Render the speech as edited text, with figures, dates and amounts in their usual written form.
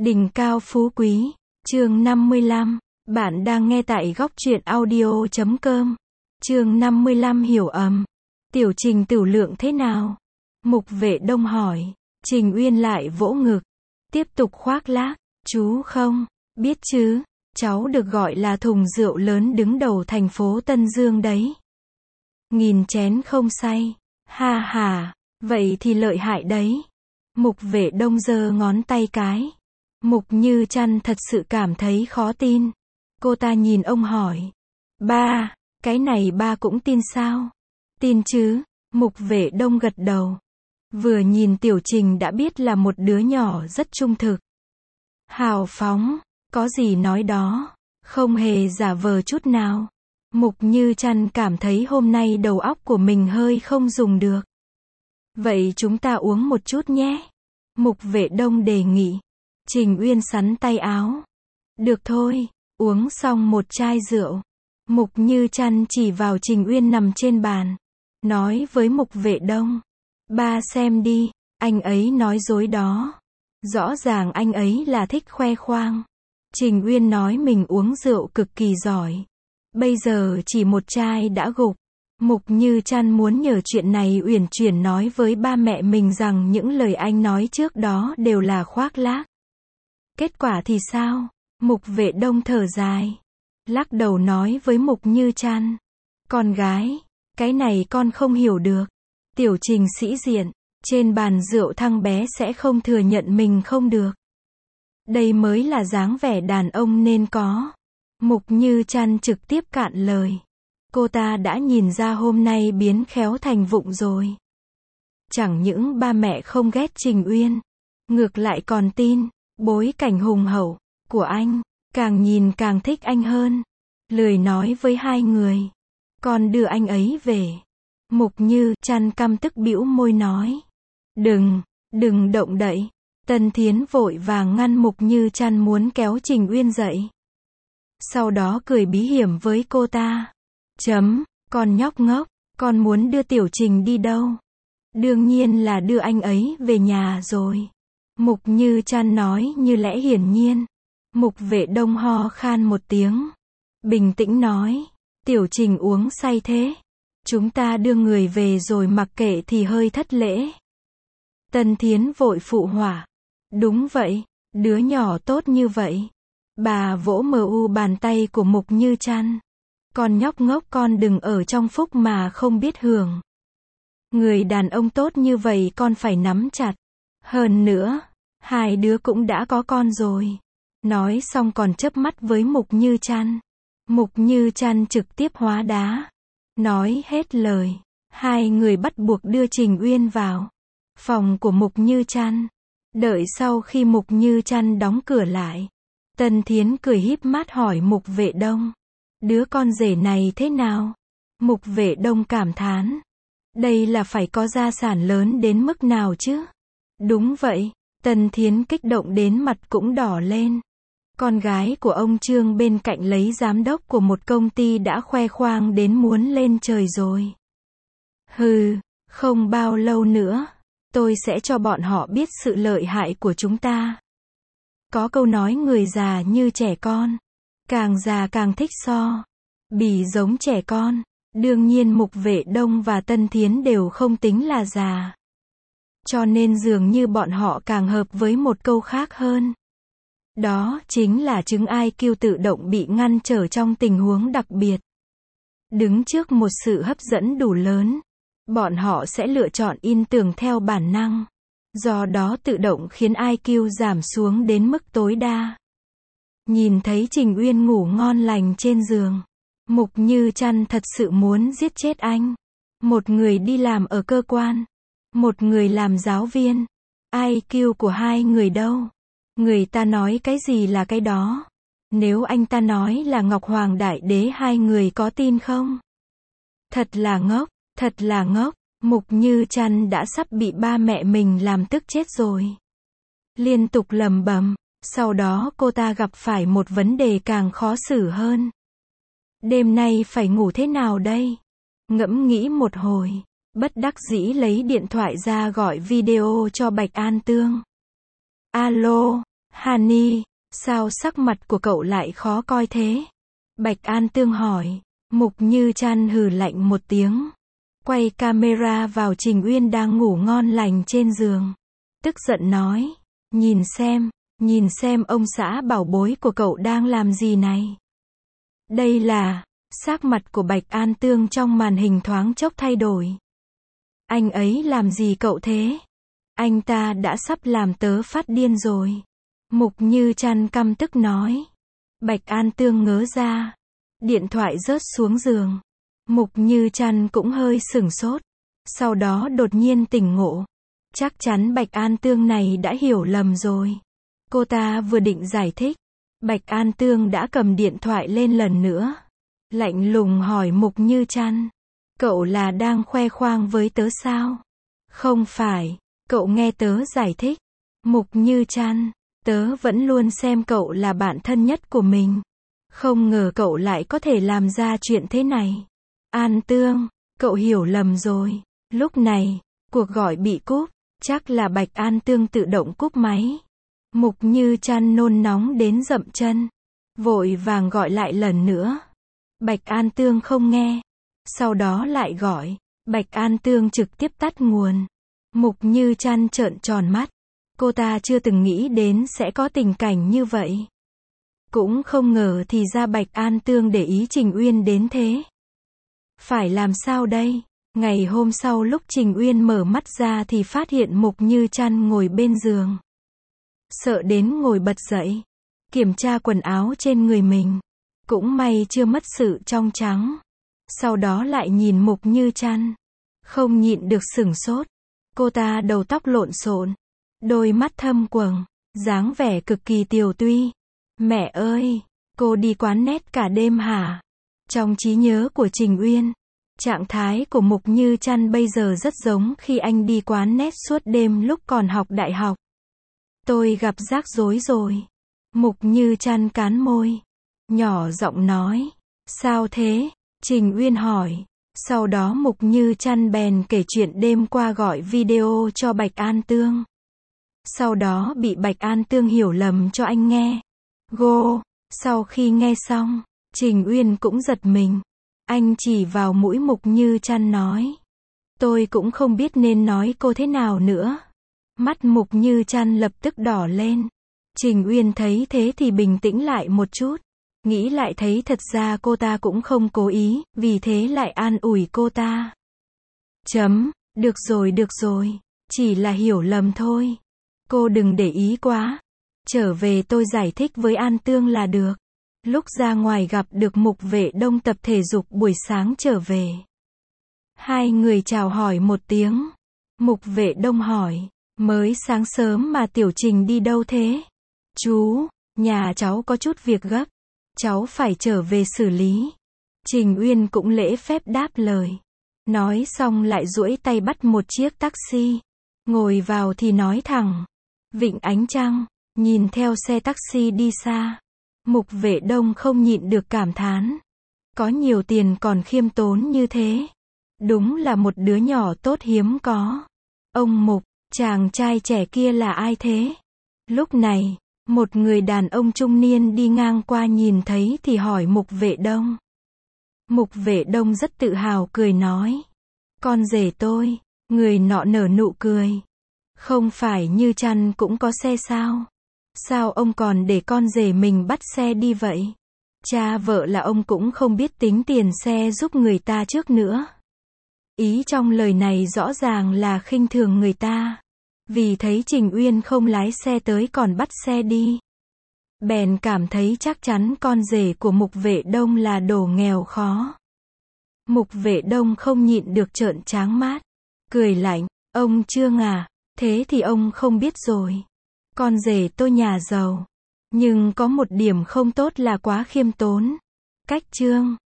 Đỉnh cao phú quý, chương 55. Bạn đang nghe tại góc truyện audio.com. Chương 55 hiểu ầm. Tiểu Trình tiểu lượng thế nào? Mục Vệ Đông hỏi. Trình Uyên lại vỗ ngực. Tiếp tục khoác lác. Chú không, biết chứ, cháu được gọi là thùng rượu lớn đứng đầu thành phố Tân Dương đấy. 1000 chén không say. Ha ha, vậy thì lợi hại đấy. Mục Vệ Đông giơ ngón tay cái. Mục Như Trăn thật sự cảm thấy khó tin. Cô ta nhìn ông hỏi. Ba, cái này ba cũng tin sao? Tin chứ, Mục Vệ Đông gật đầu. Vừa nhìn Tiểu Trình đã biết là một đứa nhỏ rất trung thực. Hào phóng, có gì nói đó, không hề giả vờ chút nào. Mục Như Trăn cảm thấy hôm nay đầu óc của mình hơi không dùng được. Vậy chúng ta uống một chút nhé. Mục Vệ Đông đề nghị. Trình Uyên sắn tay áo. Được thôi, uống xong một chai rượu. Mục Như Trăn chỉ vào Trình Uyên nằm trên bàn. Nói với Mục Vệ Đông. Ba xem đi, anh ấy nói dối đó. Rõ ràng anh ấy là thích khoe khoang. Trình Uyên nói mình uống rượu cực kỳ giỏi. Bây giờ chỉ một chai đã gục. Mục Như Trăn muốn nhờ chuyện này uyển chuyển nói với ba mẹ mình rằng những lời anh nói trước đó đều là khoác lác. Kết quả thì sao? Mục Vệ Đông thở dài. Lắc đầu nói với Mục Như Trăn. Con gái, cái này con không hiểu được. Tiểu Trình sĩ diện, trên bàn rượu thằng bé sẽ không thừa nhận mình không được. Đây mới là dáng vẻ đàn ông nên có. Mục Như Trăn trực tiếp cạn lời. Cô ta đã nhìn ra hôm nay biến khéo thành vụng rồi. Chẳng những ba mẹ không ghét Trình Uyên, ngược lại còn tin bối cảnh hùng hậu của anh, càng nhìn càng thích anh hơn. Lười nói với hai người. Con đưa anh ấy về. Mục Như Trăn căm tức bĩu môi nói. Đừng động đậy. Tân Thiến vội vàng ngăn Mục Như Trăn muốn kéo Trình Uyên dậy. Sau đó cười bí hiểm với cô ta. Con nhóc ngốc, con muốn đưa Tiểu Trình đi đâu? Đương nhiên là đưa anh ấy về nhà rồi. Mục Như Trăn nói như lẽ hiển nhiên. Mục Vệ Đông ho khan một tiếng. Bình tĩnh nói. Tiểu Trình uống say thế. Chúng ta đưa người về rồi mặc kệ thì hơi thất lễ. Tân Thiến vội phụ họa. Đúng vậy, đứa nhỏ tốt như vậy. Bà vỗ bàn tay của Mục Như Trăn. Con nhóc ngốc, con đừng ở trong phúc mà không biết hưởng. Người đàn ông tốt như vậy con phải nắm chặt. Hơn nữa, hai đứa cũng đã có con rồi. Nói xong còn chớp mắt với Mục Như Trăn. Mục Như Trăn trực tiếp hóa đá. Nói hết lời, hai người bắt buộc đưa Trình Uyên vào phòng của Mục Như Trăn. Đợi sau khi Mục Như Trăn đóng cửa lại, Tân Thiến cười híp mắt hỏi Mục Vệ Đông. Đứa con rể này thế nào? Mục Vệ Đông cảm thán. Đây là phải có gia sản lớn đến mức nào chứ? Đúng vậy, Tân Thiến kích động đến mặt cũng đỏ lên. Con gái của ông Trương bên cạnh lấy giám đốc của một công ty đã khoe khoang đến muốn lên trời rồi. Hừ, không bao lâu nữa, tôi sẽ cho bọn họ biết sự lợi hại của chúng ta. Có câu nói người già như trẻ con, càng già càng thích so bì giống trẻ con. Đương nhiên Mục Vệ Đông và Tân Thiến đều không tính là già. Cho nên dường như bọn họ càng hợp với một câu khác hơn. Đó chính là chứng IQ tự động bị ngăn trở trong tình huống đặc biệt. Đứng trước một sự hấp dẫn đủ lớn, bọn họ sẽ lựa chọn in tưởng theo bản năng. Do đó tự động khiến IQ giảm xuống đến mức tối đa. Nhìn thấy Trình Uyên ngủ ngon lành trên giường, Mục Như Trăn thật sự muốn giết chết anh. Một người đi làm ở cơ quan, một người làm giáo viên. IQ của hai người đâu? Người ta nói cái gì là cái đó. Nếu anh ta nói là Ngọc Hoàng Đại Đế, hai người có tin không? Thật là ngốc, thật là ngốc. Mục Như Trăn đã sắp bị ba mẹ mình làm tức chết rồi. Liên tục lẩm bẩm. Sau đó cô ta gặp phải một vấn đề càng khó xử hơn. Đêm nay phải ngủ thế nào đây? Ngẫm nghĩ một hồi, bất đắc dĩ lấy điện thoại ra gọi video cho Bạch An Tương. Alo, Hani, sao sắc mặt của cậu lại khó coi thế? Bạch An Tương hỏi. Mục Như Trăn hừ lạnh một tiếng. Quay camera vào Trình Uyên đang ngủ ngon lành trên giường. Tức giận nói. Nhìn xem ông xã bảo bối của cậu đang làm gì này. Đây là, sắc mặt của Bạch An Tương trong màn hình thoáng chốc thay đổi. Anh ấy làm gì cậu thế? Anh ta đã sắp làm tớ phát điên rồi. Mục Như Trăn căm tức nói. Bạch An Tương ngớ ra. Điện thoại rớt xuống giường. Mục Như Trăn cũng hơi sửng sốt. Sau đó đột nhiên tỉnh ngộ. Chắc chắn Bạch An Tương này đã hiểu lầm rồi. Cô ta vừa định giải thích. Bạch An Tương đã cầm điện thoại lên lần nữa. Lạnh lùng hỏi Mục Như Trăn. Cậu là đang khoe khoang với tớ sao? Không phải, cậu nghe tớ giải thích. Mục Như Trăn, tớ vẫn luôn xem cậu là bạn thân nhất của mình. Không ngờ cậu lại có thể làm ra chuyện thế này. An Tương, cậu hiểu lầm rồi. Lúc này, cuộc gọi bị cúp. Chắc là Bạch An Tương tự động cúp máy. Mục Như Trăn nôn nóng đến dậm chân. Vội vàng gọi lại lần nữa. Bạch An Tương không nghe. Sau đó lại gọi. Bạch An Tương trực tiếp tắt nguồn. Mục Như Trăn trợn tròn mắt. Cô ta chưa từng nghĩ đến sẽ có tình cảnh như vậy. Cũng không ngờ thì ra Bạch An Tương để ý Trình Uyên đến thế. Phải làm sao đây? Ngày hôm sau lúc Trình Uyên mở mắt ra thì phát hiện Mục Như Trăn ngồi bên giường. Sợ đến ngồi bật dậy. Kiểm tra quần áo trên người mình. Cũng may chưa mất sự trong trắng. Sau đó lại nhìn Mục Như Trăn. Không nhịn được sửng sốt. Cô ta đầu tóc lộn xộn. Đôi mắt thâm quầng. Dáng vẻ cực kỳ tiều tuy. Mẹ ơi! Cô đi quán nét cả đêm hả? Trong trí nhớ của Trình Uyên. Trạng thái của Mục Như Trăn bây giờ rất giống khi anh đi quán nét suốt đêm lúc còn học đại học. Tôi gặp rắc rối rồi. Mục Như Trăn cắn môi. Nhỏ giọng nói. Sao thế? Trình Uyên hỏi. Sau đó Mục Như Trăn bèn kể chuyện đêm qua gọi video cho Bạch An Tương. Sau đó bị Bạch An Tương hiểu lầm cho anh nghe. Sau khi nghe xong, Trình Uyên cũng giật mình. Anh chỉ vào mũi Mục Như Trăn nói. Tôi cũng không biết nên nói cô thế nào nữa. Mắt Mục Như Trăn lập tức đỏ lên. Trình Uyên thấy thế thì bình tĩnh lại một chút. Nghĩ lại thấy thật ra cô ta cũng không cố ý, vì thế lại an ủi cô ta. Được rồi, chỉ là hiểu lầm thôi. Cô đừng để ý quá. Trở về tôi giải thích với An Tương là được. Lúc ra ngoài gặp được Mục Vệ Đông tập thể dục buổi sáng trở về. Hai người chào hỏi một tiếng. Mục Vệ Đông hỏi, mới sáng sớm mà Tiểu Trình đi đâu thế? Chú, nhà cháu có chút việc gấp. Cháu phải trở về xử lý. Trình Uyên cũng lễ phép đáp lời. Nói xong lại duỗi tay bắt một chiếc taxi. Ngồi vào thì nói thẳng. Vịnh Ánh Trăng, nhìn theo xe taxi đi xa. Mục Vệ Đông không nhịn được cảm thán. Có nhiều tiền còn khiêm tốn như thế. Đúng là một đứa nhỏ tốt hiếm có. Ông Mục, chàng trai trẻ kia là ai thế? Lúc này, một người đàn ông trung niên đi ngang qua nhìn thấy thì hỏi Mục Vệ Đông. Mục Vệ Đông rất tự hào cười nói. Con rể tôi. Người nọ nở nụ cười. Không phải Như Trăn cũng có xe sao? Sao ông còn để con rể mình bắt xe đi vậy? Cha vợ là ông cũng không biết tính tiền xe giúp người ta trước nữa. Ý trong lời này rõ ràng là khinh thường người ta. Vì thấy Trình Uyên không lái xe tới còn bắt xe đi. Bèn cảm thấy chắc chắn con rể của Mục Vệ Đông là đồ nghèo khó. Mục Vệ Đông không nhịn được trợn tráng mắt. Cười lạnh, ông Trương à, thế thì ông không biết rồi. Con rể tôi nhà giàu. Nhưng có một điểm không tốt là quá khiêm tốn. Cách Trương.